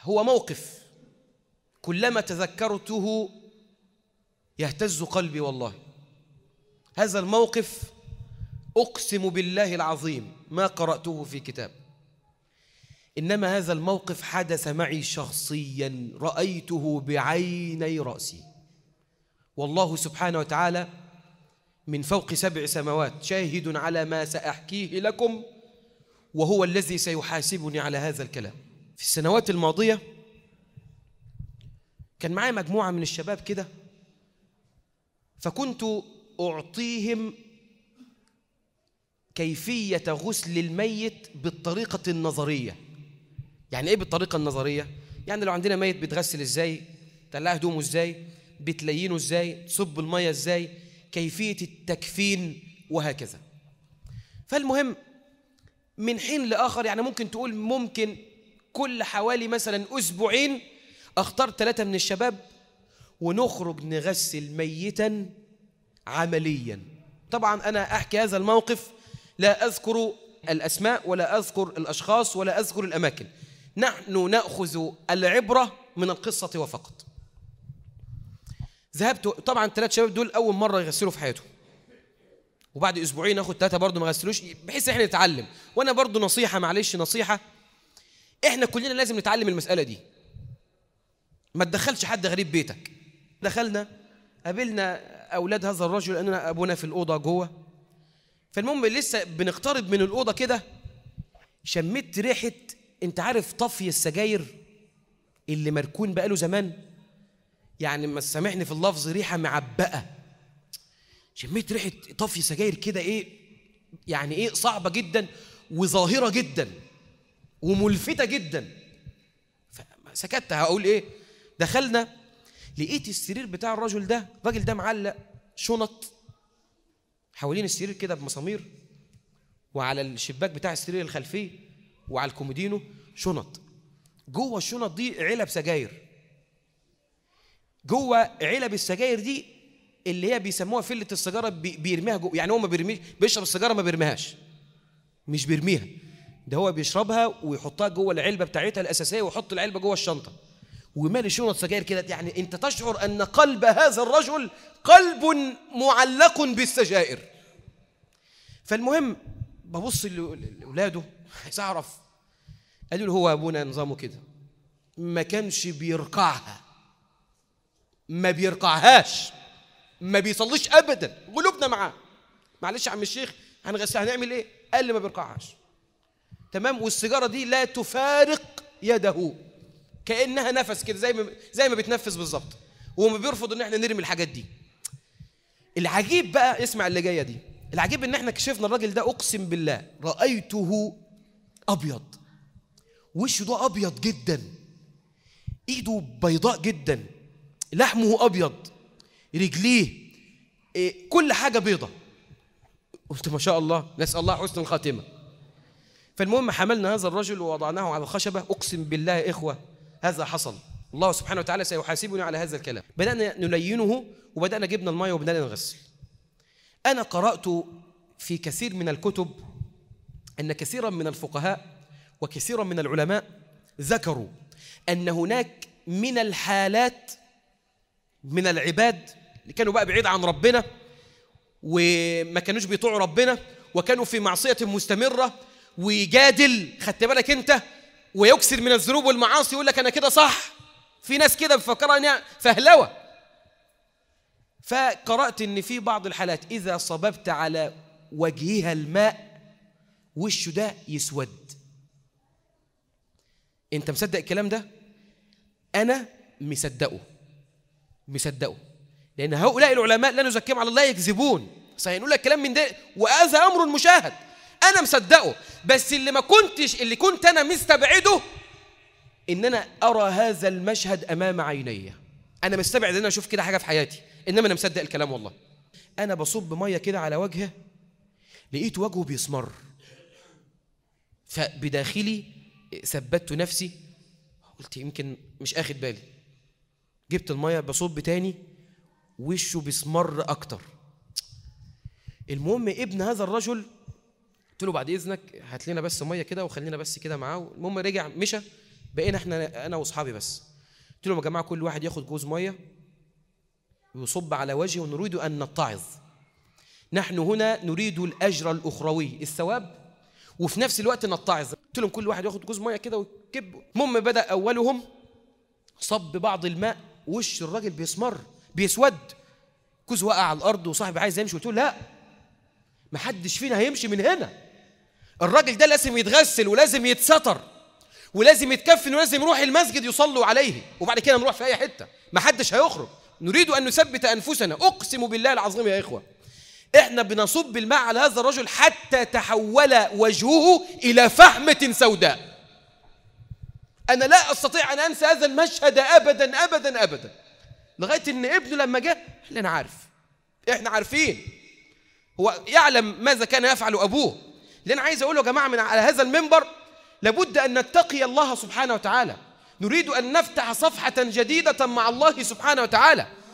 هو موقف كلما تذكرته يهتز قلبي والله. هذا الموقف أقسم بالله العظيم ما قرأته في كتاب، إنما هذا الموقف حدث معي شخصيا، رأيته بعيني رأسي، والله سبحانه وتعالى من فوق 7 سماوات شاهد على ما سأحكيه لكم، وهو الذي سيحاسبني على هذا الكلام. في السنوات الماضية كان معي مجموعة من الشباب كده، فكنت أعطيهم كيفية غسل الميت بالطريقة النظرية. يعني إيه بالطريقة النظرية؟ يعني لو عندنا ميت بتغسل إزاي، تقلع هدومه إزاي، بتلينه إزاي، تصب المية إزاي، كيفية التكفين وهكذا. فالمهم من حين لآخر، يعني ممكن تقول ممكن كل حوالي مثلا أسبوعين أختار 3 من الشباب ونخرج نغسل ميتا عمليا. طبعا أنا أحكي هذا الموقف لا أذكر الأسماء ولا أذكر الأشخاص ولا أذكر الأماكن، نحن نأخذ العبرة من القصة وفقط. ذهبت طبعا 3 شباب دول أول مرة يغسلوا في حياتهم، وبعد أسبوعين أخذ 3 برضو ما غسلوش، بحيث إحنا نتعلم. وأنا برضو نصيحة، معلش نصيحة، إحنا كلنا لازم نتعلم المسألة دي. ما تدخلش حد غريب بيتك. دخلنا قابلنا أولاد هذا الرجل، لأننا أبونا في الأوضة جوه. فالمهم لسه بنقترب من الأوضة كده، شميت ريحة، أنت عارف طفي السجاير اللي مركون بقاله زمان، يعني ما سامحني في اللفظ، ريحة معبقة. شميت ريحة طفي سجاير كده، إيه يعني إيه، صعبة جدا وظاهرة جدا وملفتة جدا. فسكت، هقول إيه. دخلنا لقيت السرير بتاع الراجل ده، الراجل ده معلق شنط حوالين السرير كده بمسامير، وعلى الشباك بتاع السرير الخلفي وعلى الكومودينو شنط. جوه الشنط دي علب سجاير. جوه علب السجاير دي اللي هي بيسموها فلة السيجارة، بيرميها جوه. يعني هو ما بيرميش، بيشرب السيجارة ما بيرميهاش، مش بيرميها، ده هو بيشربها ويحطها جوه العلبة بتاعتها الأساسية، ويحط العلبة جوه الشنطة ومالي شنط سجاير كده. يعني أنت تشعر أن قلب هذا الرجل قلب معلق بالسجائر. فالمهم ببص لأولاده عايز أعرف، قالوا له هو أبونا نظامه كده، ما كانش بيرقعها، ما بيرقعهاش، ما بيصليش أبدا، قلوبنا معاه. معلش يا عم الشيخ هنغسل، هنعمل إيه؟ قال لي ما بيرقعهاش. تمام. والسيجارة دي لا تفارق يده، كأنها نفس كده، زي ما بتنفس بالظبط، وما بيرفض ان احنا نرمي الحاجات دي. العجيب بقى، اسمع اللي جايه دي، العجيب ان احنا كشفنا الراجل ده، اقسم بالله رأيته ابيض، وشه ده ابيض جدا، ايده بيضاء جدا، لحمه ابيض، رجليه، كل حاجه بيضه. قلت ما شاء الله، نسأل الله حسن الخاتمه. فالمهم حملنا هذا الرجل ووضعناه على الخشبه. اقسم بالله يا اخوه هذا حصل، الله سبحانه وتعالى سيحاسبني على هذا الكلام. بدأنا نلينه وبدأنا جبنا الماء وبدأنا نغسل. أنا قرأت في كثير من الكتب أن كثيرا من الفقهاء وكثيرا من العلماء ذكروا أن هناك من الحالات من العباد اللي كانوا بقى بعيد عن ربنا وما كانوش بيطيعوا ربنا وكانوا في معصية مستمرة، ويجادل، خدت بالك أنت، ويكثر من الذنوب والمعاصي، يقول لك أنا كده صح. في ناس كده بفكرها أنها فهلوة. فقرأت أن في بعض الحالات إذا صببت على وجهها الماء وشه ده يسود. أنت مصدق الكلام ده؟ أنا مصدقه، لأن هؤلاء العلماء لا نزكيهم على الله، يكذبون، سيقول لك كلام من ده، وهذا أمر مشاهد، أنا مصدقه. بس اللي كنت أنا مستبعده إن أنا أرى هذا المشهد أمام عيني. أنا مستبعد أن أنا أشوف كده حاجة في حياتي، إنما أنا مصدق الكلام والله. أنا بصب مية كده على وجهه، لقيت وجهه بيسمر، فبداخلي ثبتت نفسي، قلت يمكن مش أخد بالي. جبت المية بصب تاني، وشه بيسمر أكتر. المهم ابن هذا الرجل قلت له بعد إذنك هات لنا بس مية كده وخلينا بس كده معاه. المهم رجع مشى بقينا احنا انا واصحابي بس. قلت لهم يا جماعه كل واحد ياخد جوز ميه ويصب على وجهه، ونريد ان نتعظ. نحن هنا نريد الاجر الاخروي، الثواب، وفي نفس الوقت نتعظ. قلت لهم كل واحد ياخد جوز ميه كده ويكب. المهم بدا اولهم صب بعض الماء، وش الراجل بيسمر بيسود، كوز وقع على الارض وصاحبي عايز يمشي. قلت له لا، ما حدش فينا هيمشي من هنا، الراجل ده لازم يتغسل ولازم يتستر ولازم يتكفن ولازم يروح المسجد يصلوا عليه، وبعد كده نروح في اي حته، ما حدش هيخرج. نريد ان نثبت انفسنا. اقسم بالله العظيم يا اخوه، احنا بنصب الماء على هذا الرجل حتى تحول وجهه الى فحمه سوداء. انا لا استطيع ان انسى هذا المشهد ابدا ابدا ابدا، لغايه ان ابنه لما جه قال لي انا عارف، احنا عارفين، هو يعلم ماذا كان يفعل ابوه. اللي انا عايز اقوله يا جماعه من على هذا المنبر، لابد ان نتقي الله سبحانه وتعالى. نريد ان نفتح صفحه جديده مع الله سبحانه وتعالى.